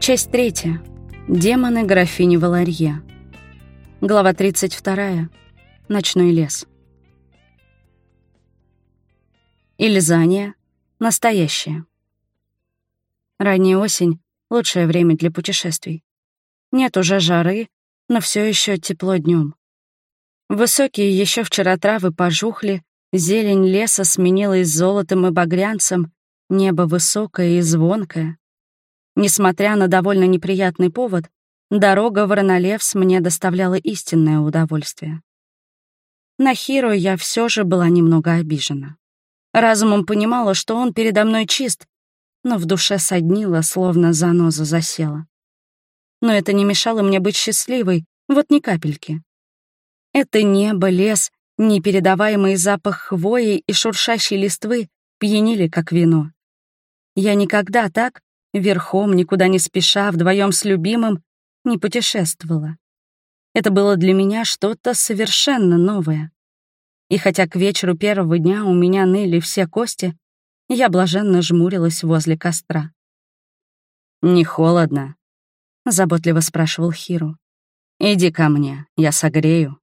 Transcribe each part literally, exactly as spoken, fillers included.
Часть третья. Демоны графини Валарье. Глава тридцать вторая. Ночной лес. Ильзания. Настоящее. Ранняя осень — лучшее время для путешествий. Нет уже жары, но все еще тепло днем. Высокие еще вчера травы пожухли, зелень леса сменилась золотом и багрянцем, небо высокое и звонкое. Несмотря на довольно неприятный повод, дорога в Ранолевс мне доставляла истинное удовольствие. На Хиро я все же была немного обижена. Разумом понимала, что он передо мной чист, но в душе соднило, словно заноза засела. Но это не мешало мне быть счастливой, вот ни капельки. Это небо, лес, непередаваемый запах хвои и шуршащей листвы пьянили, как вино. Я никогда так, верхом, никуда не спеша, вдвоем с любимым, не путешествовала. Это было для меня что-то совершенно новое. И хотя к вечеру первого дня у меня ныли все кости, я блаженно жмурилась возле костра. «Не холодно?» — заботливо спрашивал Хиро. «Иди ко мне, я согрею».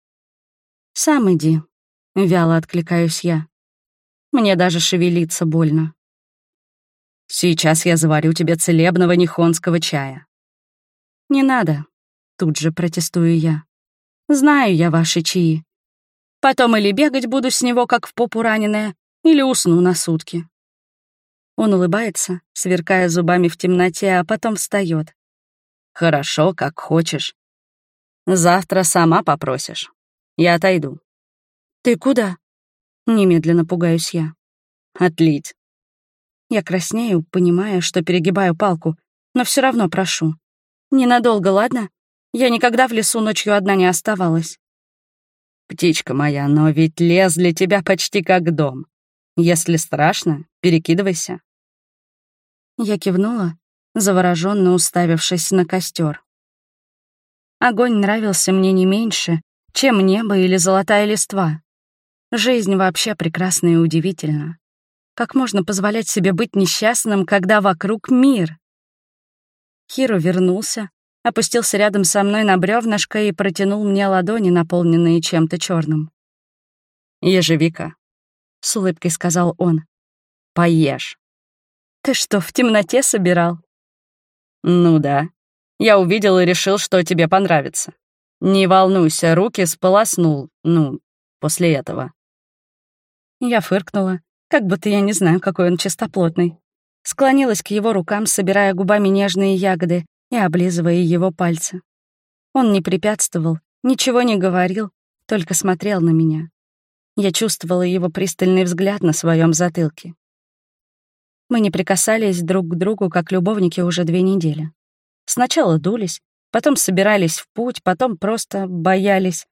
«Сам иди», — вяло откликаюсь я. Мне даже шевелиться больно. «Сейчас я заварю тебе целебного нихонского чая». «Не надо», — тут же протестую я. «Знаю я ваши чаи. Потом или бегать буду с него, как в попу раненая, или усну на сутки». Он улыбается, сверкая зубами в темноте, а потом встает. «Хорошо, как хочешь. Завтра сама попросишь. Я отойду». «Ты куда?» — немедленно пугаюсь я. «Отлить». Я краснею, понимая, что перегибаю палку, но все равно прошу. «Ненадолго, ладно? Я никогда в лесу ночью одна не оставалась». «Птичка моя, но ведь лес для тебя почти как дом. Если страшно, перекидывайся». Я кивнула, завороженно уставившись на костер. Огонь нравился мне не меньше, чем небо или золотая листва. Жизнь вообще прекрасна и удивительна. Как можно позволять себе быть несчастным, когда вокруг мир? Хиро вернулся, опустился рядом со мной на бревнышко и протянул мне ладони, наполненные чем-то черным. «Ежевика», — с улыбкой сказал он, — «поешь». «Ты что, в темноте собирал?» «Ну да. Я увидел и решил, что тебе понравится. Не волнуйся, руки сполоснул, ну, после этого». Я фыркнула, как будто я не знаю, какой он чистоплотный. Склонилась к его рукам, собирая губами нежные ягоды и облизывая его пальцы. Он не препятствовал, ничего не говорил, только смотрел на меня. Я чувствовала его пристальный взгляд на своем затылке. Мы не прикасались друг к другу, как любовники, уже две недели. Сначала дулись, потом собирались в путь, потом просто боялись.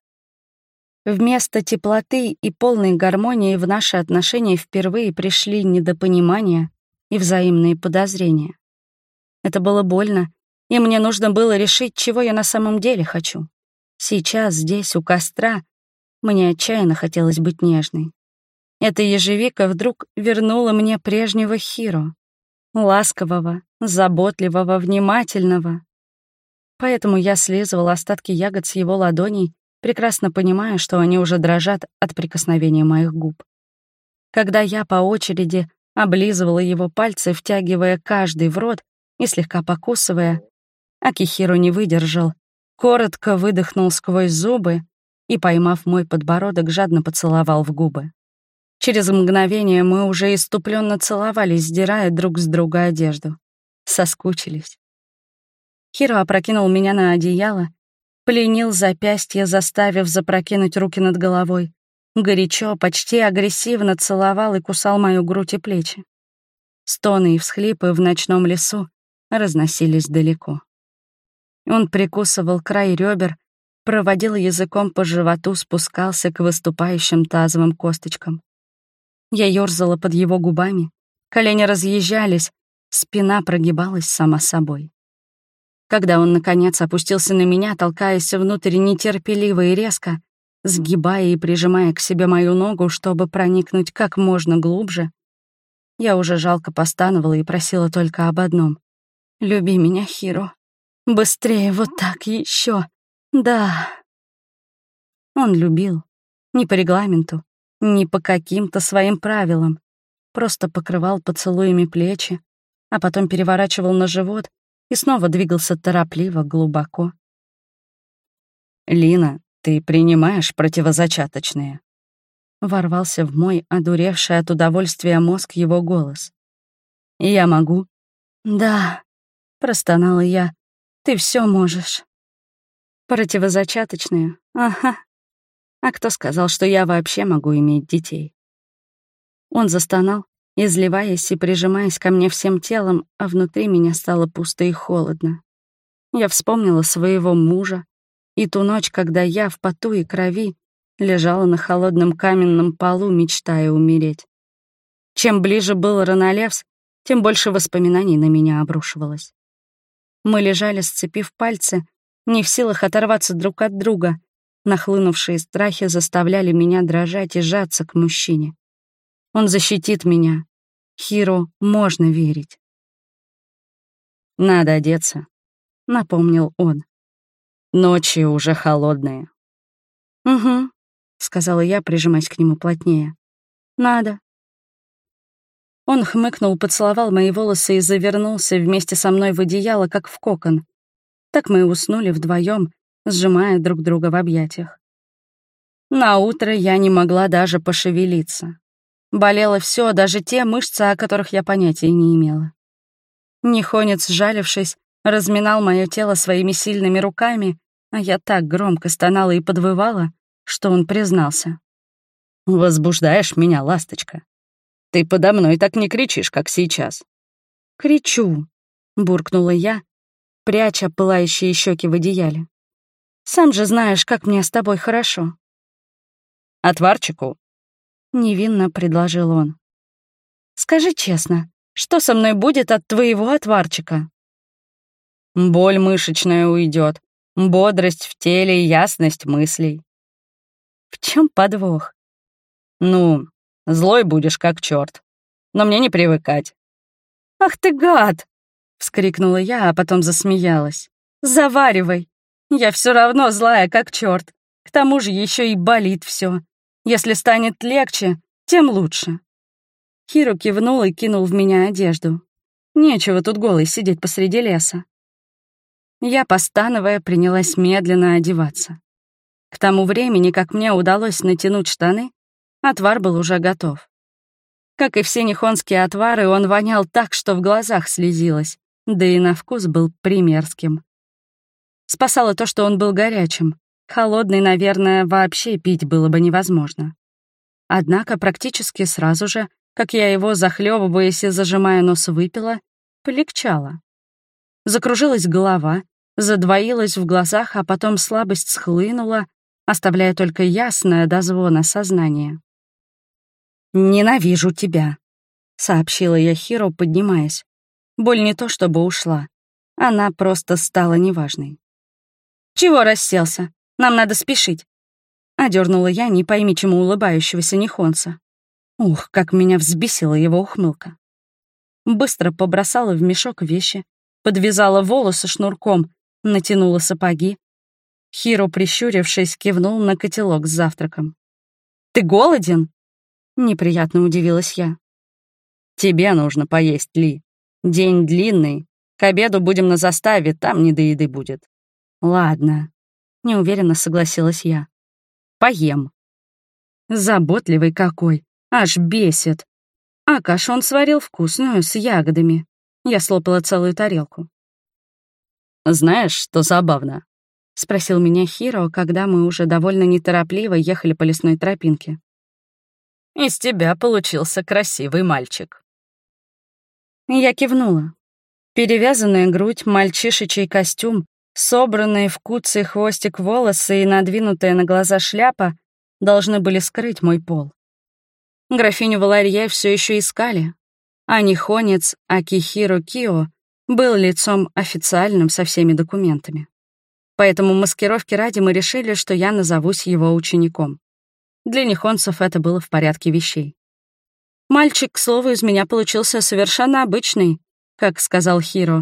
Вместо теплоты и полной гармонии в наши отношения впервые пришли недопонимание и взаимные подозрения. Это было больно, и мне нужно было решить, чего я на самом деле хочу. Сейчас, здесь, у костра, мне отчаянно хотелось быть нежной. Эта ежевика вдруг вернула мне прежнего Хиро. Ласкового, заботливого, внимательного. Поэтому я слизывала остатки ягод с его ладоней, прекрасно понимая, что они уже дрожат от прикосновения моих губ. Когда я по очереди облизывала его пальцы, втягивая каждый в рот и слегка покусывая, Акихиро не выдержал, коротко выдохнул сквозь зубы и, поймав мой подбородок, жадно поцеловал в губы. Через мгновение мы уже иступленно целовались, сдирая друг с друга одежду. Соскучились. Хиро опрокинул меня на одеяло, пленил запястье, заставив запрокинуть руки над головой. Горячо, почти агрессивно целовал и кусал мою грудь и плечи. Стоны и всхлипы в ночном лесу разносились далеко. Он прикусывал край ребер, проводил языком по животу, спускался к выступающим тазовым косточкам. Я ёрзала под его губами, колени разъезжались, спина прогибалась сама собой. Когда он, наконец, опустился на меня, толкаясь внутрь нетерпеливо и резко, сгибая и прижимая к себе мою ногу, чтобы проникнуть как можно глубже, я уже жалко постановала и просила только об одном Люби меня, Хиро. Быстрее, вот так еще. Да. Он любил. Не по регламенту, не по каким-то своим правилам. Просто покрывал поцелуями плечи, а потом переворачивал на живот и снова двигался торопливо, глубоко. «Лина, ты принимаешь противозачаточные?» Ворвался в мой одуревший от удовольствия мозг его голос. «Я могу?» «Да», — простонала я, — «ты все можешь». «Противозачаточные? Ага. А кто сказал, что я вообще могу иметь детей?» Он застонал, изливаясь и прижимаясь ко мне всем телом, а внутри меня стало пусто и холодно. Я вспомнила своего мужа и ту ночь, когда я в поту и крови лежала на холодном каменном полу, мечтая умереть. Чем ближе был Ранолевс, тем больше воспоминаний на меня обрушивалось. Мы лежали, сцепив пальцы, не в силах оторваться друг от друга. Нахлынувшие страхи заставляли меня дрожать и сжаться к мужчине. Он защитит меня. Хиро можно верить. «Надо одеться», — напомнил он. «Ночи уже холодные». «Угу», — сказала я, прижимаясь к нему плотнее. «Надо». Он хмыкнул, поцеловал мои волосы и завернулся вместе со мной в одеяло, как в кокон. Так мы и уснули вдвоем, сжимая друг друга в объятиях. Наутро я не могла даже пошевелиться. Болело все, даже те мышцы, о которых я понятия не имела. Нихонец, сжалившись, разминал мое тело своими сильными руками, а я так громко стонала и подвывала, что он признался. «Возбуждаешь меня, ласточка. Ты подо мной так не кричишь, как сейчас». «Кричу», — буркнула я, пряча пылающие щеки в одеяле. «Сам же знаешь, как мне с тобой хорошо». «Отварчику?» — невинно предложил он. «Скажи честно, что со мной будет от твоего отварчика?» «Боль мышечная уйдет, бодрость в теле и ясность мыслей». «В чем подвох?» «Ну, злой будешь как черт, но мне не привыкать». «Ах ты гад!» — вскрикнула я, а потом засмеялась. «Заваривай! Я все равно злая как черт. К тому же еще и болит все. Если станет легче, тем лучше». Хиро кивнул и кинул в меня одежду. Нечего тут голой сидеть посреди леса. Я, постановая, принялась медленно одеваться. К тому времени, как мне удалось натянуть штаны, отвар был уже готов. Как и все нихонские отвары, он вонял так, что в глазах слезилось, да и на вкус был примерским. Спасало то, что он был горячим. Холодный, наверное, вообще пить было бы невозможно. Однако практически сразу же, как я его, захлебываясь и зажимая нос, выпила, полегчало. Закружилась голова, задвоилась в глазах, а потом слабость схлынула, оставляя только ясное до звона сознание. «Ненавижу тебя», — сообщила я Хиро, поднимаясь. Боль не то чтобы ушла, она просто стала неважной. «Чего расселся? Нам надо спешить», — одернула я, не пойми чему улыбающегося нихонца. Ух, как меня взбесила его ухмылка. Быстро побросала в мешок вещи, подвязала волосы шнурком, натянула сапоги. Хиро, прищурившись, кивнул на котелок с завтраком. «Ты голоден?» — неприятно удивилась я. «Тебе нужно поесть, Ли. День длинный. К обеду будем на заставе, там не до еды будет». «Ладно», — неуверенно согласилась я. «Поем». Заботливый какой, аж бесит. А кашу он сварил вкусную, с ягодами. Я слопала целую тарелку. «Знаешь, что забавно?» — спросил меня Хиро, когда мы уже довольно неторопливо ехали по лесной тропинке. «Из тебя получился красивый мальчик». Я кивнула. Перевязанная грудь, мальчишечий костюм, собранные в куцый хвостик волосы и надвинутая на глаза шляпа должны были скрыть мой пол. Графиню Валарье все еще искали, а нихонец Акихиро Кио был лицом официальным со всеми документами. Поэтому маскировки ради мы решили, что я назовусь его учеником. Для нихонцев это было в порядке вещей. Мальчик, к слову, из меня получился совершенно обычный, как сказал Хиро,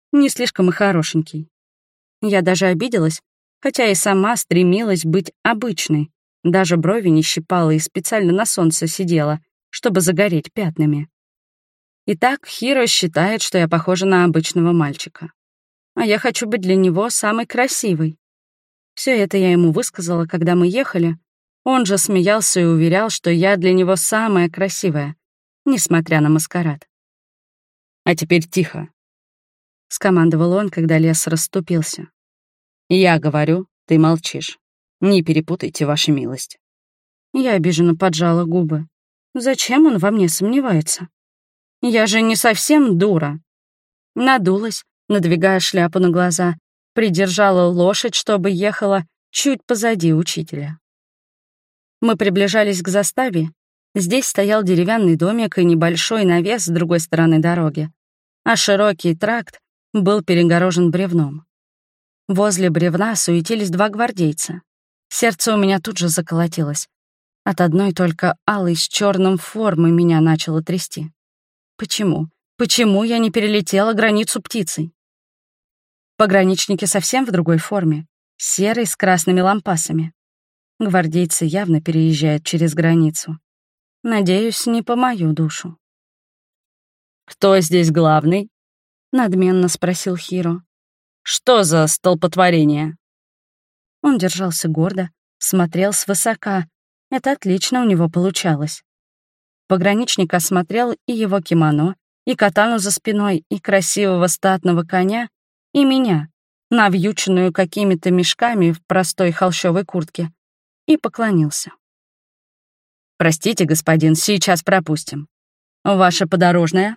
Не слишком и хорошенький. Я даже обиделась, хотя и сама стремилась быть обычной. Даже брови не щипала и специально на солнце сидела, чтобы загореть пятнами. Итак, Хиро считает, что я похожа на обычного мальчика. А я хочу быть для него самой красивой. Все это я ему высказала, когда мы ехали. Он же смеялся и уверял, что я для него самая красивая, несмотря на маскарад. «А теперь тихо», — скомандовал он, когда лес расступился. «Я говорю, ты молчишь. Не перепутайте, ваша милость». Я обиженно поджала губы. Зачем он во мне сомневается? Я же не совсем дура. Надулась, надвигая шляпу на глаза, придержала лошадь, чтобы ехала чуть позади учителя. Мы приближались к заставе. Здесь стоял деревянный домик и небольшой навес с другой стороны дороги, а широкий тракт был перегорожен бревном. Возле бревна суетились два гвардейца. Сердце у меня тут же заколотилось. От одной только алой с черным формы меня начало трясти. Почему? Почему я не перелетела границу птицей? Пограничники совсем в другой форме, серой с красными лампасами. Гвардейцы явно переезжают через границу. Надеюсь, не по мою душу. «Кто здесь главный?» — надменно спросил Хиро. «Что за столпотворение?» Он держался гордо, смотрел свысока. Это отлично у него получалось. Пограничник осмотрел и его кимоно, и катану за спиной, и красивого статного коня, и меня, навьюченную какими-то мешками в простой холщовой куртке, и поклонился. «Простите, господин, сейчас пропустим. Ваша подорожная?»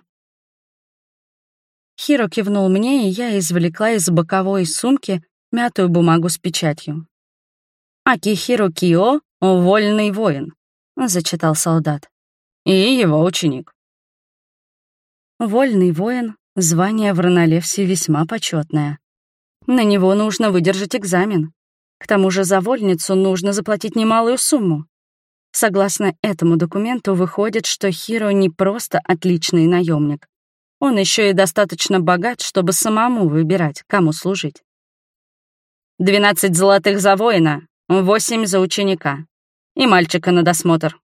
Хиро кивнул мне, и я извлекла из боковой сумки мятую бумагу с печатью. «Акихиро Кио, вольный воин», — зачитал солдат. «И его ученик». Вольный воин — звание в Ронолевсе весьма почетное. На него нужно выдержать экзамен. К тому же за вольницу нужно заплатить немалую сумму. Согласно этому документу, выходит, что Хиро не просто отличный наемник. Он еще и достаточно богат, чтобы самому выбирать, кому служить. «Двенадцать золотых за воина, восемь за ученика. И мальчика на досмотр»,